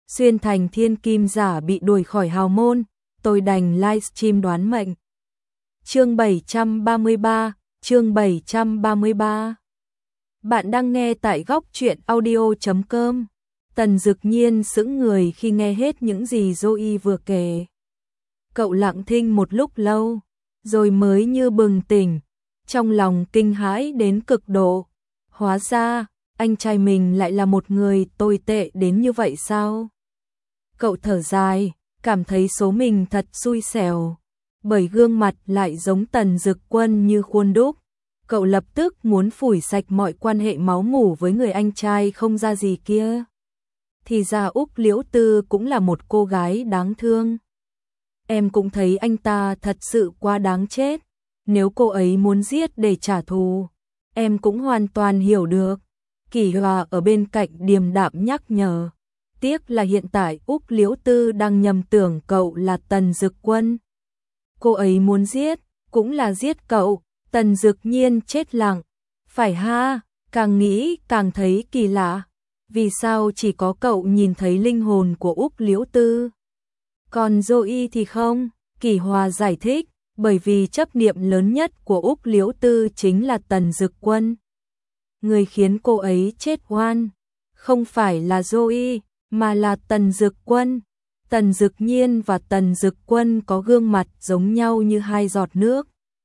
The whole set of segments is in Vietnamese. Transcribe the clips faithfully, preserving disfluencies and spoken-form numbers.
xuyên thành thiên kim giả bị đuổi khỏi hào môn, tôi đành livestream đoán mệnh. Chương bảy trăm ba mươi ba, chương bảy trăm ba mươi ba. Bạn đang nghe tại góc truyện audio chấm com. Tần Dực Nhiên sững người khi nghe hết những gì Zoe vừa kể. Cậu lặng thinh một lúc lâu, rồi mới như bừng tỉnh, trong lòng kinh hãi đến cực độ. Hóa ra, anh trai mình lại là một người tồi tệ đến như vậy sao? Cậu thở dài, cảm thấy số mình thật xui xẻo, bởi gương mặt lại giống Tần Dực Quân như khuôn đúc. Cậu lập tức muốn phủi sạch mọi quan hệ máu mủ với người anh trai không ra gì kia. Thì ra Úc Liễu Tư cũng là một cô gái đáng thương. Em cũng thấy anh ta thật sự quá đáng chết. Nếu cô ấy muốn giết để trả thù, em cũng hoàn toàn hiểu được. Kỷ Hòa ở bên cạnh điềm đạm nhắc nhở. Tiếc là hiện tại Úc Liễu Tư đang nhầm tưởng cậu là Tần Dực Quân. Cô ấy muốn giết, cũng là giết cậu. Tần Dực Nhiên chết lặng. Phải ha, càng nghĩ càng thấy kỳ lạ. Vì sao chỉ có cậu nhìn thấy linh hồn của Úc Liễu Tư? Còn Zoe thì không, Kỷ Hòa giải thích, bởi vì chấp niệm lớn nhất của Úc Liễu Tư chính là Tần Dực Quân. Người khiến cô ấy chết oan, không phải là Zoe, mà là Tần Dực Quân. Tần Dực Nhiên và Tần Dực Quân có gương mặt giống nhau như hai giọt nước.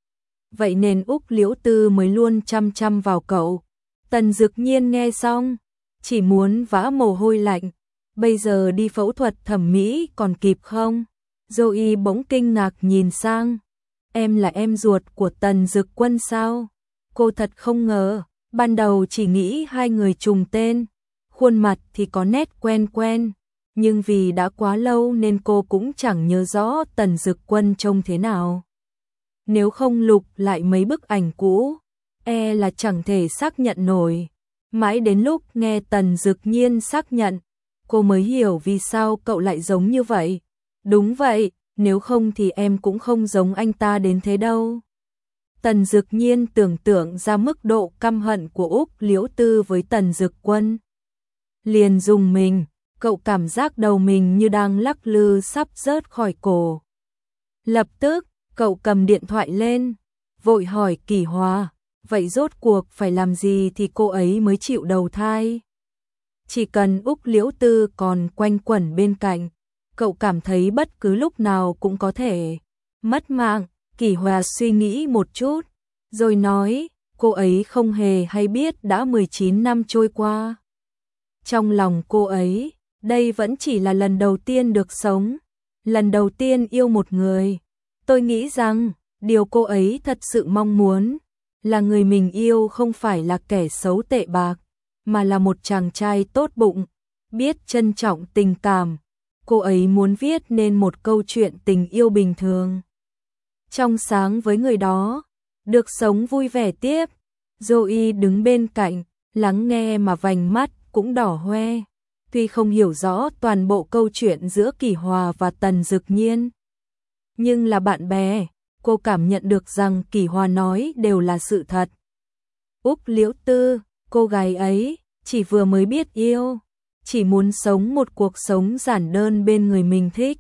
Vậy nên Úc Liễu Tư mới luôn chăm chăm vào cậu. Tần Dực Nhiên nghe xong, chỉ muốn vã mồ hôi lạnh. Bây giờ đi phẫu thuật thẩm mỹ còn kịp không? Zoe bỗng kinh ngạc nhìn sang. Em là em ruột của Tần Dực Quân sao? Cô thật không ngờ, ban đầu chỉ nghĩ hai người trùng tên. Khuôn mặt thì có nét quen quen, nhưng vì đã quá lâu nên cô cũng chẳng nhớ rõ Tần Dực Quân trông thế nào. Nếu không lục lại mấy bức ảnh cũ, e là chẳng thể xác nhận nổi. Mãi đến lúc nghe Tần Dực Nhiên xác nhận, cô mới hiểu vì sao cậu lại giống như vậy. Đúng vậy, nếu không thì em cũng không giống anh ta đến thế đâu. Tần Dực Nhiên tưởng tượng ra mức độ căm hận của Úc Liễu Tư với Tần Dực Quân. Liền dùng mình, cậu cảm giác đầu mình như đang lắc lư sắp rớt khỏi cổ. Lập tức, cậu cầm điện thoại lên, vội hỏi Kỷ Hòa, vậy rốt cuộc phải làm gì thì cô ấy mới chịu đầu thai? Chỉ cần Úc Liễu Tư còn quanh quẩn bên cạnh, cậu cảm thấy bất cứ lúc nào cũng có thể mất mạng. Kỷ Hòa suy nghĩ một chút, rồi nói, cô ấy không hề hay biết đã mười chín năm trôi qua. Trong lòng cô ấy, đây vẫn chỉ là lần đầu tiên được sống, lần đầu tiên yêu một người. Tôi nghĩ rằng, điều cô ấy thật sự mong muốn, là người mình yêu không phải là kẻ xấu tệ bạc, mà là một chàng trai tốt bụng, biết trân trọng tình cảm. Cô ấy muốn viết nên một câu chuyện tình yêu bình thường, trong sáng với người đó, được sống vui vẻ tiếp. Zoe đứng bên cạnh, lắng nghe mà vành mắt cũng đỏ hoe. Tuy không hiểu rõ toàn bộ câu chuyện giữa Kỷ Hòa và Tần Dực Nhiên, nhưng là bạn bè, cô cảm nhận được rằng Kỷ Hòa nói đều là sự thật. Úc Liễu Tư, cô gái ấy, chỉ vừa mới biết yêu, chỉ muốn sống một cuộc sống giản đơn bên người mình thích.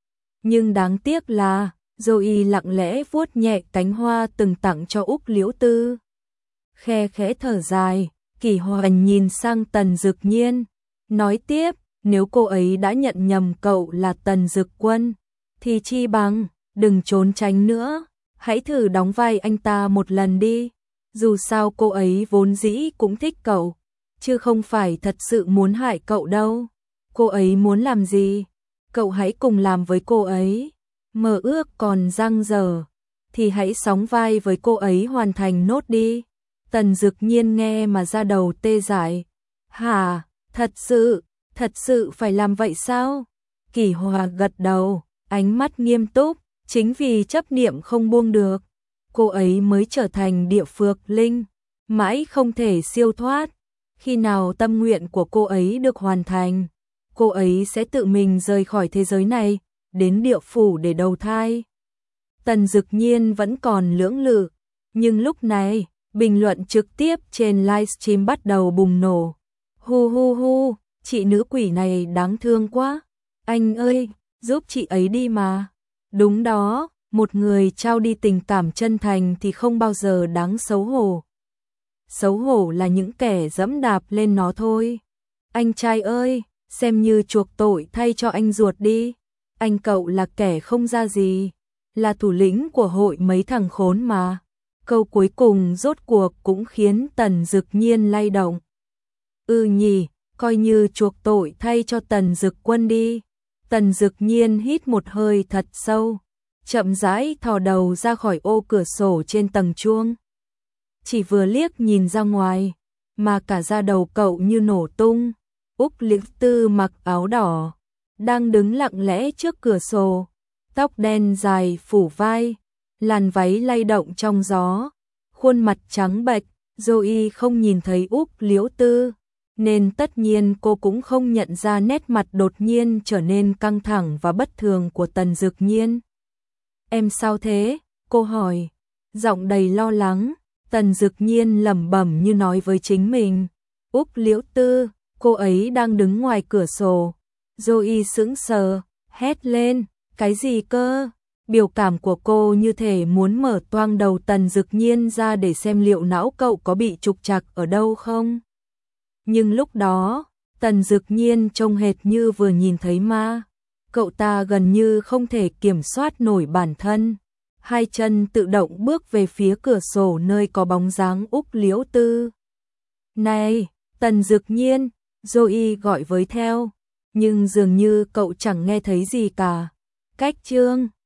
Nhưng đáng tiếc là, Zoe lặng lẽ vuốt nhẹ cánh hoa từng tặng cho Úc Liễu Tư. Khe khẽ thở dài, Kỷ Hòa nhìn sang Tần Dực Nhiên, nói tiếp, nếu cô ấy đã nhận nhầm cậu là Tần Dực Quân, thì chi bằng, đừng trốn tránh nữa, hãy thử đóng vai anh ta một lần đi. Dù sao cô ấy vốn dĩ cũng thích cậu, chứ không phải thật sự muốn hại cậu đâu. Cô ấy muốn làm gì, cậu hãy cùng làm với cô ấy. Mơ ước còn dang dở, thì hãy sóng vai với cô ấy hoàn thành nốt đi. Tần Dực Nhiên nghe mà ra đầu tê dại. Hả, thật sự, thật sự phải làm vậy sao? Kỷ Hòa gật đầu, ánh mắt nghiêm túc, chính vì chấp niệm không buông được, cô ấy mới trở thành địa phược linh, mãi không thể siêu thoát. Khi nào tâm nguyện của cô ấy được hoàn thành, cô ấy sẽ tự mình rời khỏi thế giới này, đến địa phủ để đầu thai. Tần Dực Nhiên vẫn còn lưỡng lự, nhưng lúc này, bình luận trực tiếp trên livestream bắt đầu bùng nổ. Hu hu hu, Chị nữ quỷ này đáng thương quá. Anh ơi, giúp chị ấy đi mà. Đúng đó, một người trao đi tình cảm chân thành thì không bao giờ đáng xấu hổ. Xấu hổ là những kẻ dẫm đạp lên nó thôi. Anh trai ơi, xem như chuộc tội thay cho anh ruột đi. Anh cậu là kẻ không ra gì, là thủ lĩnh của hội mấy thằng khốn mà. Câu cuối cùng rốt cuộc cũng khiến Tần Dực Nhiên lay động. Ừ nhỉ, coi như chuộc tội thay cho Tần Dực Quân đi. Tần Dực Nhiên hít một hơi thật sâu, chậm rãi thò đầu ra khỏi ô cửa sổ trên tầng chuông. Chỉ vừa liếc nhìn ra ngoài, mà cả da đầu cậu như nổ tung. Úc Liễu Tư mặc áo đỏ, đang đứng lặng lẽ trước cửa sổ, tóc đen dài phủ vai, làn váy lay động trong gió, khuôn mặt trắng bệch. Zoe không nhìn thấy Úc Liễu Tư, nên tất nhiên cô cũng không nhận ra nét mặt đột nhiên trở nên căng thẳng và bất thường của Tần Dực Nhiên. Em sao thế? Cô hỏi, giọng đầy lo lắng. Tần Dực Nhiên lẩm bẩm như nói với chính mình. Úc Liễu Tư, cô ấy đang đứng ngoài cửa sổ. Zoe sững sờ, hét lên, cái gì cơ? Biểu cảm của cô như thể muốn mở toang đầu Tần Dực Nhiên ra để xem liệu não cậu có bị trục trặc ở đâu không. Nhưng lúc đó, Tần Dực Nhiên trông hệt như vừa nhìn thấy ma. Cậu ta gần như không thể kiểm soát nổi bản thân. Hai chân tự động bước về phía cửa sổ nơi có bóng dáng Úc Liễu Tư. Này, Tần Dực Nhiên, Zoe gọi với theo, nhưng dường như cậu chẳng nghe thấy gì cả. Cách chương